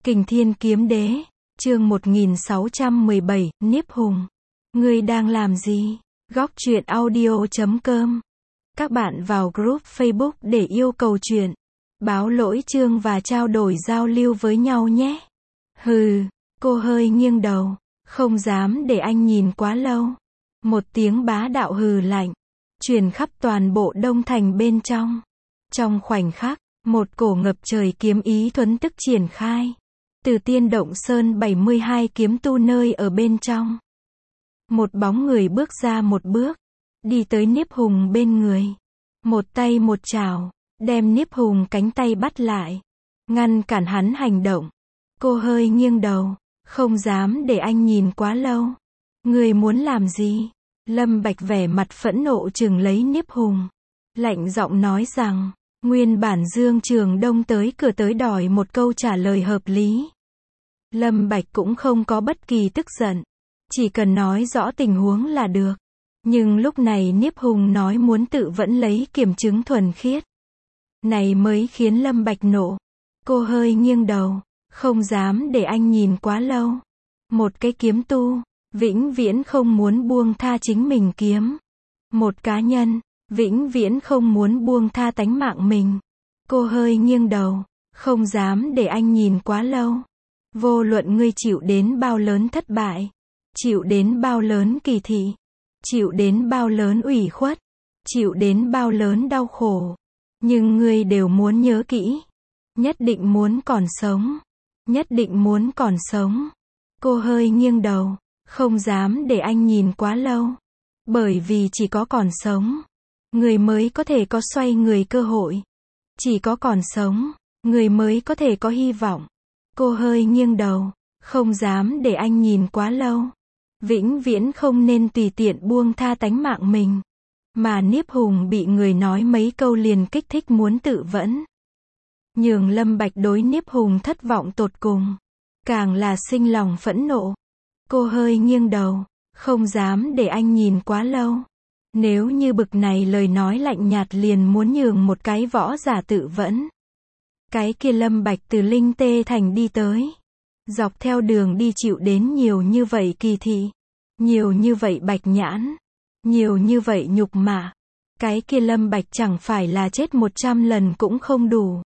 Kình Thiên Kiếm Đế, chương 1617, Niếp Hùng. Ngươi đang làm gì? Góc truyện audio.com. Các bạn vào group Facebook để yêu cầu truyện, báo lỗi chương và trao đổi giao lưu với nhau nhé. Hừ, cô hơi nghiêng đầu, không dám để anh nhìn quá lâu. Một tiếng bá đạo hừ lạnh, truyền khắp toàn bộ Đông Thành bên trong. Trong khoảnh khắc, một cổ ngập trời kiếm ý thuấn tức triển khai. Từ Tiên Động Sơn 72 kiếm tu nơi ở bên trong. Một bóng người bước ra một bước, đi tới Niếp Hùng bên người. Một tay một chảo, đem Niếp Hùng cánh tay bắt lại, ngăn cản hắn hành động. Cô hơi nghiêng đầu, không dám để anh nhìn quá lâu. Người muốn làm gì? Lâm Bạch vẻ mặt phẫn nộ trừng lấy Niếp Hùng. Lạnh giọng nói rằng, nguyên bản Dương Trường Đông tới cửa tới đòi một câu trả lời hợp lý. Lâm Bạch cũng không có bất kỳ tức giận, chỉ cần nói rõ tình huống là được. Nhưng lúc này Niếp Hùng nói muốn tự vẫn lấy kiểm chứng thuần khiết. Này mới khiến Lâm Bạch nộ. Cô hơi nghiêng đầu, không dám để anh nhìn quá lâu. Một cái kiếm tu, vĩnh viễn không muốn buông tha chính mình kiếm. Một cá nhân, vĩnh viễn không muốn buông tha tánh mạng mình. Cô hơi nghiêng đầu, không dám để anh nhìn quá lâu. Vô luận ngươi chịu đến bao lớn thất bại, chịu đến bao lớn kỳ thị, chịu đến bao lớn ủy khuất, chịu đến bao lớn đau khổ, nhưng ngươi đều muốn nhớ kỹ, nhất định muốn còn sống, nhất định muốn còn sống. Cô hơi nghiêng đầu, không dám để anh nhìn quá lâu, bởi vì chỉ có còn sống, người mới có thể có xoay người cơ hội, chỉ có còn sống, người mới có thể có hy vọng. Cô hơi nghiêng đầu, không dám để anh nhìn quá lâu. Vĩnh viễn không nên tùy tiện buông tha tánh mạng mình. Mà Niếp Hùng bị người nói mấy câu liền kích thích muốn tự vẫn. Nhường Lâm Bạch đối Niếp Hùng thất vọng tột cùng. Càng là sinh lòng phẫn nộ. Cô hơi nghiêng đầu, không dám để anh nhìn quá lâu. Nếu như bực này lời nói lạnh nhạt liền muốn nhường một cái võ giả tự vẫn. Cái kia Lâm Bạch từ Linh Tê Thành đi tới. Dọc theo đường đi chịu đến nhiều như vậy kỳ thị. Nhiều như vậy bạch nhãn. Nhiều như vậy nhục mạ. Cái kia Lâm Bạch chẳng phải là chết 100 lần cũng không đủ.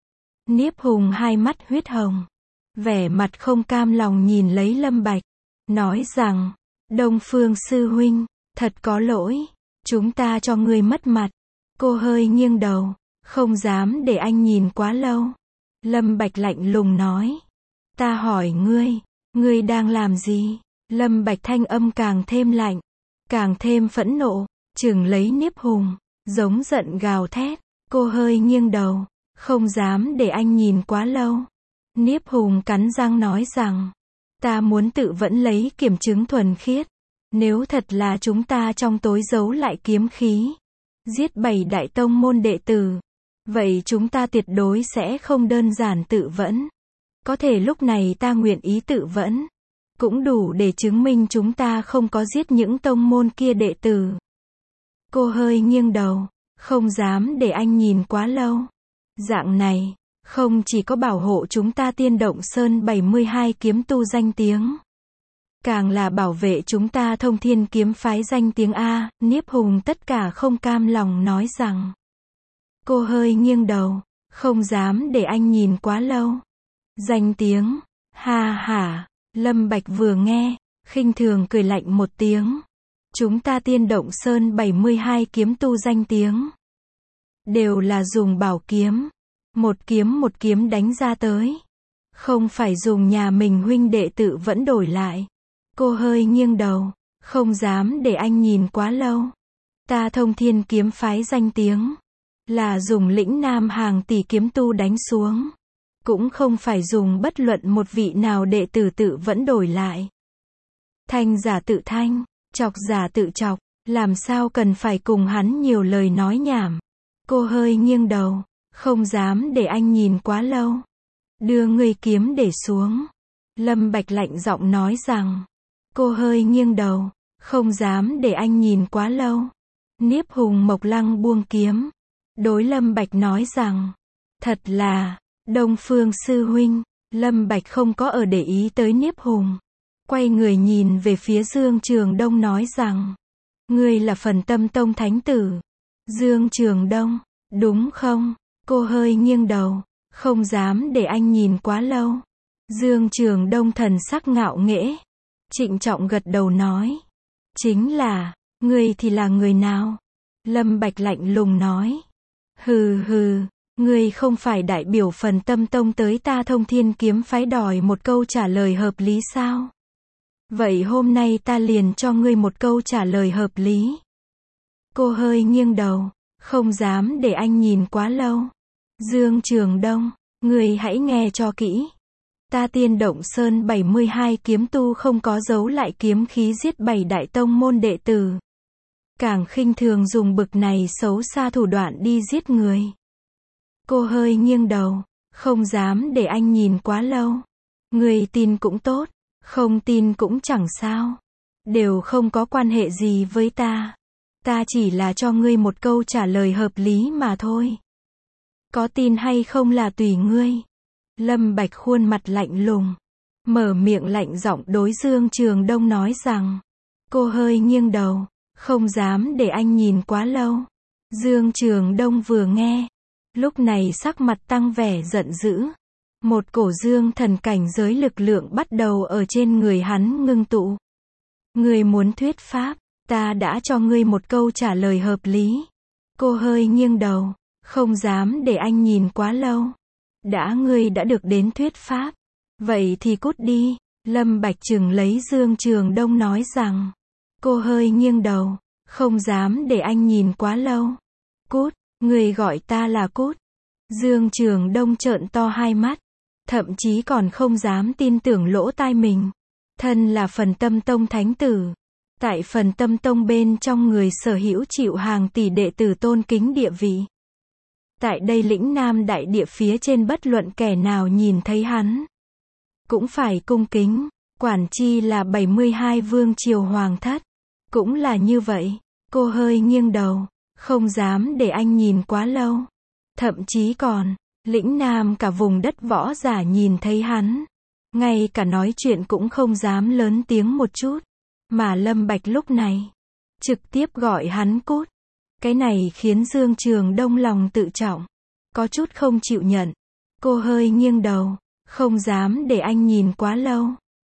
Niếp Hùng hai mắt huyết hồng. Vẻ mặt không cam lòng nhìn lấy Lâm Bạch. Nói rằng, Đông Phương sư huynh, thật có lỗi. Chúng ta cho ngươi mất mặt. Cô hơi nghiêng đầu. Không dám để anh nhìn quá lâu. Lâm Bạch lạnh lùng nói. Ta hỏi ngươi đang làm gì? Lâm Bạch thanh âm càng thêm lạnh, càng thêm phẫn nộ, chừng lấy Niếp Hùng, giống giận gào thét. Cô hơi nghiêng đầu, không dám để anh nhìn quá lâu. Niếp Hùng cắn răng nói rằng, ta muốn tự vẫn lấy kiểm chứng thuần khiết. Nếu thật là chúng ta trong tối giấu lại kiếm khí, giết 7 đại tông môn đệ tử, vậy chúng ta tuyệt đối sẽ không đơn giản tự vẫn. Có thể lúc này ta nguyện ý tự vẫn, cũng đủ để chứng minh chúng ta không có giết những tông môn kia đệ tử. Cô hơi nghiêng đầu, không dám để anh nhìn quá lâu. Dạng này, không chỉ có bảo hộ chúng ta Tiên Động Sơn 72 kiếm tu danh tiếng, càng là bảo vệ chúng ta Thông Thiên kiếm phái danh tiếng A. Niếp Hùng tất cả không cam lòng nói rằng. Cô hơi nghiêng đầu, không dám để anh nhìn quá lâu. Danh tiếng, ha hả. Lâm Bạch vừa nghe, khinh thường cười lạnh một tiếng. Chúng ta Tiên Động Sơn 72 kiếm tu danh tiếng, đều là dùng bảo kiếm, một kiếm đánh ra tới. Không phải dùng nhà mình huynh đệ tự vẫn đổi lại. Cô hơi nghiêng đầu, không dám để anh nhìn quá lâu. Ta Thông Thiên kiếm phái danh tiếng, là dùng lĩnh Nam hàng tỷ kiếm tu đánh xuống. Cũng không phải dùng bất luận một vị nào đệ tử tự vẫn đổi lại. Thanh giả tự thanh, chọc giả tự chọc, làm sao cần phải cùng hắn nhiều lời nói nhảm. Cô hơi nghiêng đầu, không dám để anh nhìn quá lâu. Đưa ngươi kiếm để xuống. Lâm Bạch lạnh giọng nói rằng. Cô hơi nghiêng đầu, không dám để anh nhìn quá lâu. Niếp Hùng Mộc Lăng buông kiếm. Đối Lâm Bạch nói rằng, thật là, Đông Phương sư huynh, Lâm Bạch không có ở để ý tới Niếp Hùng. Quay người nhìn về phía Dương Trường Đông nói rằng, ngươi là Phần Tâm Tông thánh tử. Dương Trường Đông, đúng không? Cô hơi nghiêng đầu, không dám để anh nhìn quá lâu. Dương Trường Đông thần sắc ngạo nghễ, trịnh trọng gật đầu nói, chính là, ngươi thì là người nào? Lâm Bạch lạnh lùng nói, hừ hừ, ngươi không phải đại biểu Phần Tâm Tông tới ta Thông Thiên kiếm phái đòi một câu trả lời hợp lý sao? Vậy hôm nay ta liền cho ngươi một câu trả lời hợp lý. Cô hơi nghiêng đầu, không dám để anh nhìn quá lâu. Dương Trường Đông, ngươi hãy nghe cho kỹ. Ta Tiên Động Sơn 72 kiếm tu không có giấu lại kiếm khí giết 7 đại tông môn đệ tử. Càng khinh thường dùng bực này xấu xa thủ đoạn đi giết người. Cô hơi nghiêng đầu, không dám để anh nhìn quá lâu. Ngươi tin cũng tốt, không tin cũng chẳng sao. Đều không có quan hệ gì với ta. Ta chỉ là cho ngươi một câu trả lời hợp lý mà thôi. Có tin hay không là tùy ngươi. Lâm Bạch khuôn mặt lạnh lùng, mở miệng lạnh giọng đối Dương Trường Đông nói rằng, cô hơi nghiêng đầu, không dám để anh nhìn quá lâu. Dương Trường Đông vừa nghe, lúc này sắc mặt tăng vẻ giận dữ. Một cổ dương thần cảnh giới lực lượng bắt đầu ở trên người hắn ngưng tụ. Ngươi muốn thuyết pháp, ta đã cho ngươi một câu trả lời hợp lý. Cô hơi nghiêng đầu, không dám để anh nhìn quá lâu. Ngươi đã được đến thuyết pháp, vậy thì cút đi. Lâm Bạch trừng lấy Dương Trường Đông nói rằng, cô hơi nghiêng đầu, không dám để anh nhìn quá lâu. Cút, ngươi gọi ta là cút. Dương Trường Đông trợn to hai mắt, thậm chí còn không dám tin tưởng lỗ tai mình. Thân là Phần Tâm Tông thánh tử, tại Phần Tâm Tông bên trong người sở hữu chịu hàng tỷ đệ tử tôn kính địa vị. Tại đây lĩnh Nam đại địa phía trên bất luận kẻ nào nhìn thấy hắn, cũng phải cung kính, quản chi là 72 vương triều hoàng thất. Cũng là như vậy, cô hơi nghiêng đầu, không dám để anh nhìn quá lâu. Thậm chí còn, lĩnh Nam cả vùng đất võ giả nhìn thấy hắn, ngay cả nói chuyện cũng không dám lớn tiếng một chút. Mà Lâm Bạch lúc này, trực tiếp gọi hắn cút. Cái này khiến Dương Trường Đông lòng tự trọng, có chút không chịu nhận. Cô hơi nghiêng đầu, không dám để anh nhìn quá lâu.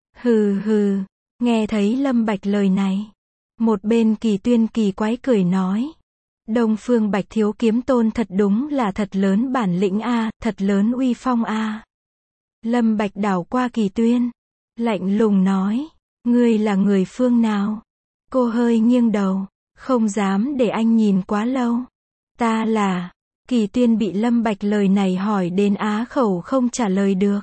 Hừ hừ, nghe thấy Lâm Bạch lời này, một bên Kỳ Tuyên kỳ quái cười nói, Đông Phương Bạch thiếu kiếm tôn thật đúng là thật lớn bản lĩnh a, thật lớn uy phong a. Lâm Bạch đảo qua Kỳ Tuyên, lạnh lùng nói, ngươi là người phương nào? Cô hơi nghiêng đầu, không dám để anh nhìn quá lâu. Ta là... Kỳ Tuyên bị Lâm Bạch lời này hỏi đến á khẩu không trả lời được.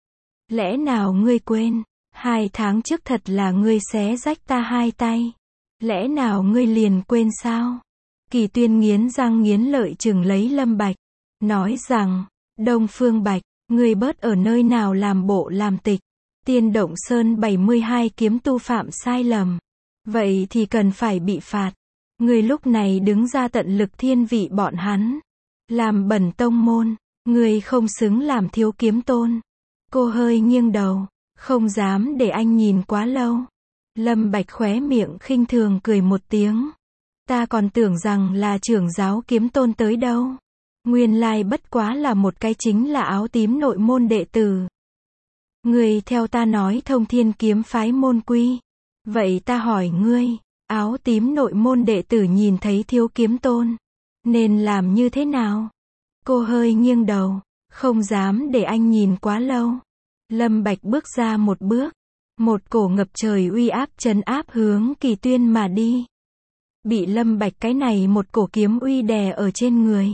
Lẽ nào ngươi quên, 2 tháng trước thật là ngươi xé rách ta 2 tay. Lẽ nào ngươi liền quên sao? Kỳ Tuyên nghiến răng nghiến lợi chừng lấy Lâm Bạch, nói rằng, Đông Phương Bạch, ngươi bớt ở nơi nào làm bộ làm tịch. Tiên Động Sơn 72 kiếm tu phạm sai lầm, vậy thì cần phải bị phạt. Ngươi lúc này đứng ra tận lực thiên vị bọn hắn, làm bẩn tông môn, ngươi không xứng làm thiếu kiếm tôn. Cô hơi nghiêng đầu, không dám để anh nhìn quá lâu. Lâm Bạch khóe miệng khinh thường cười một tiếng. Ta còn tưởng rằng là trưởng giáo kiếm tôn tới đâu. Nguyên lai bất quá là một cái chính là áo tím nội môn đệ tử. Ngươi theo ta nói Thông Thiên kiếm phái môn quy. Vậy ta hỏi ngươi, áo tím nội môn đệ tử nhìn thấy thiếu kiếm tôn, nên làm như thế nào? Cô hơi nghiêng đầu, không dám để anh nhìn quá lâu. Lâm Bạch bước ra một bước, một cổ ngập trời uy áp trấn áp hướng Kỳ Tuyên mà đi. Bị Lâm Bạch cái này một cổ kiếm uy đè ở trên người.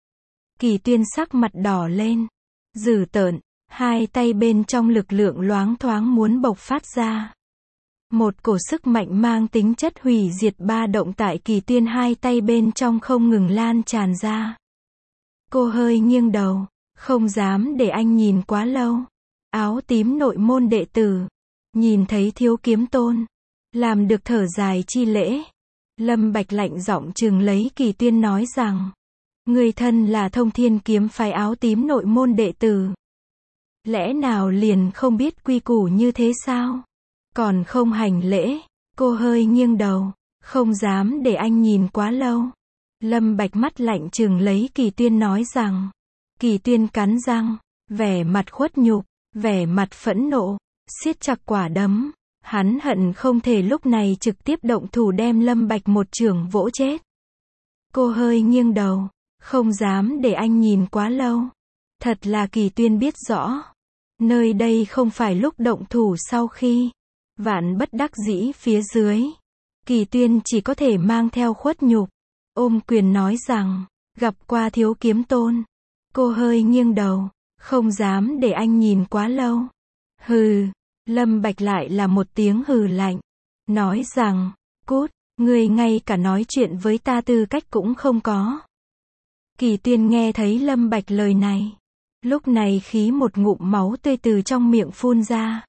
Kỳ Tuyên sắc mặt đỏ lên, dữ tợn, 2 tay bên trong lực lượng loáng thoáng muốn bộc phát ra. Một cổ sức mạnh mang tính chất hủy diệt ba động tại Kỳ Tuyên 2 tay bên trong không ngừng lan tràn ra. Cô hơi nghiêng đầu, không dám để anh nhìn quá lâu. Áo tím nội môn đệ tử, nhìn thấy thiếu kiếm tôn, làm được thở dài chi lễ. Lâm Bạch lạnh giọng trừng lấy Kỳ Tuyên nói rằng, người thân là Thông Thiên kiếm phái áo tím nội môn đệ tử. Lẽ nào liền không biết quy củ như thế sao? Còn không hành lễ. Cô hơi nghiêng đầu. Không dám để anh nhìn quá lâu. Lâm Bạch mắt lạnh trừng lấy Kỳ Tuyên nói rằng. Kỳ Tuyên cắn răng, vẻ mặt khuất nhục, vẻ mặt phẫn nộ, siết chặt quả đấm. Hắn hận không thể lúc này trực tiếp động thủ đem Lâm Bạch một chưởng vỗ chết. Cô hơi nghiêng đầu, không dám để anh nhìn quá lâu. Thật là Kỳ Tuyên biết rõ. Nơi đây không phải lúc động thủ sau khi. Vạn bất đắc dĩ phía dưới. Kỳ Tuyên chỉ có thể mang theo khuất nhục. Ôm quyền nói rằng, gặp qua Thiếu Kiếm Tôn. Cô hơi nghiêng đầu, không dám để anh nhìn quá lâu. Hừ, Lâm Bạch lại là một tiếng hừ lạnh. Nói rằng, cút, ngươi ngay cả nói chuyện với ta tư cách cũng không có. Kỳ Tuyên nghe thấy Lâm Bạch lời này. Lúc này khí một ngụm máu tươi từ trong miệng phun ra.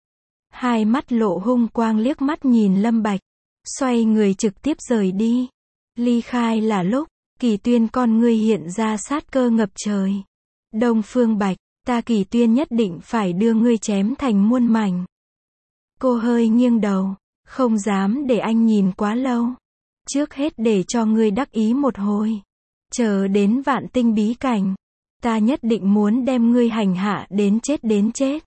Hai mắt lộ hung quang liếc mắt nhìn Lâm Bạch. Xoay người trực tiếp rời đi. Ly khai là lúc, Kỳ Tuyên con ngươi hiện ra sát cơ ngập trời. Đông Phương Bạch, ta Kỳ Tuyên nhất định phải đưa ngươi chém thành muôn mảnh. Cô hơi nghiêng đầu, không dám để anh nhìn quá lâu. Trước hết để cho ngươi đắc ý một hồi. Chờ đến vạn tinh bí cảnh. Ta nhất định muốn đem ngươi hành hạ đến chết đến chết.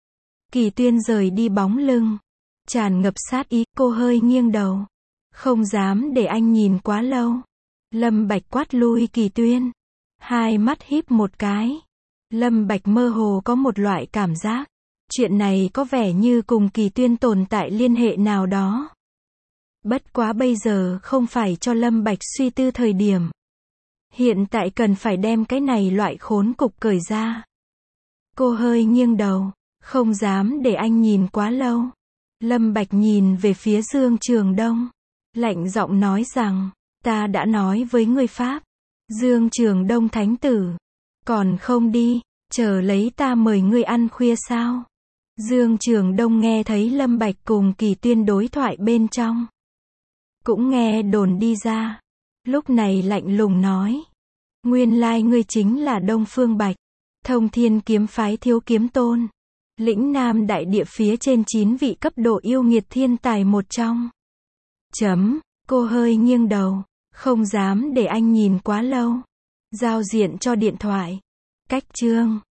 Kỳ Tuyên rời đi bóng lưng. Tràn ngập sát ý, cô hơi nghiêng đầu. Không dám để anh nhìn quá lâu. Lâm Bạch quát lui Kỳ Tuyên. Hai mắt híp một cái. Lâm Bạch mơ hồ có một loại cảm giác. Chuyện này có vẻ như cùng Kỳ Tuyên tồn tại liên hệ nào đó. Bất quá bây giờ không phải cho Lâm Bạch suy tư thời điểm. Hiện tại cần phải đem cái này loại khốn cục cởi ra. Cô hơi nghiêng đầu. Không dám để anh nhìn quá lâu. Lâm Bạch nhìn về phía Dương Trường Đông. Lạnh giọng nói rằng, ta đã nói với ngươi Pháp. Dương Trường Đông thánh tử. Còn không đi, chờ lấy ta mời ngươi ăn khuya sao? Dương Trường Đông nghe thấy Lâm Bạch cùng Kỳ Tuyên đối thoại bên trong. Cũng nghe đồn đi ra. Lúc này lạnh lùng nói. Nguyên lai ngươi chính là Đông Phương Bạch. Thông Thiên kiếm phái Thiếu Kiếm Tôn. Lĩnh Nam đại địa phía trên 9 vị cấp độ yêu nghiệt thiên tài một trong. Cô hơi nghiêng đầu. Không dám để anh nhìn quá lâu. Giao diện cho điện thoại. Cách chương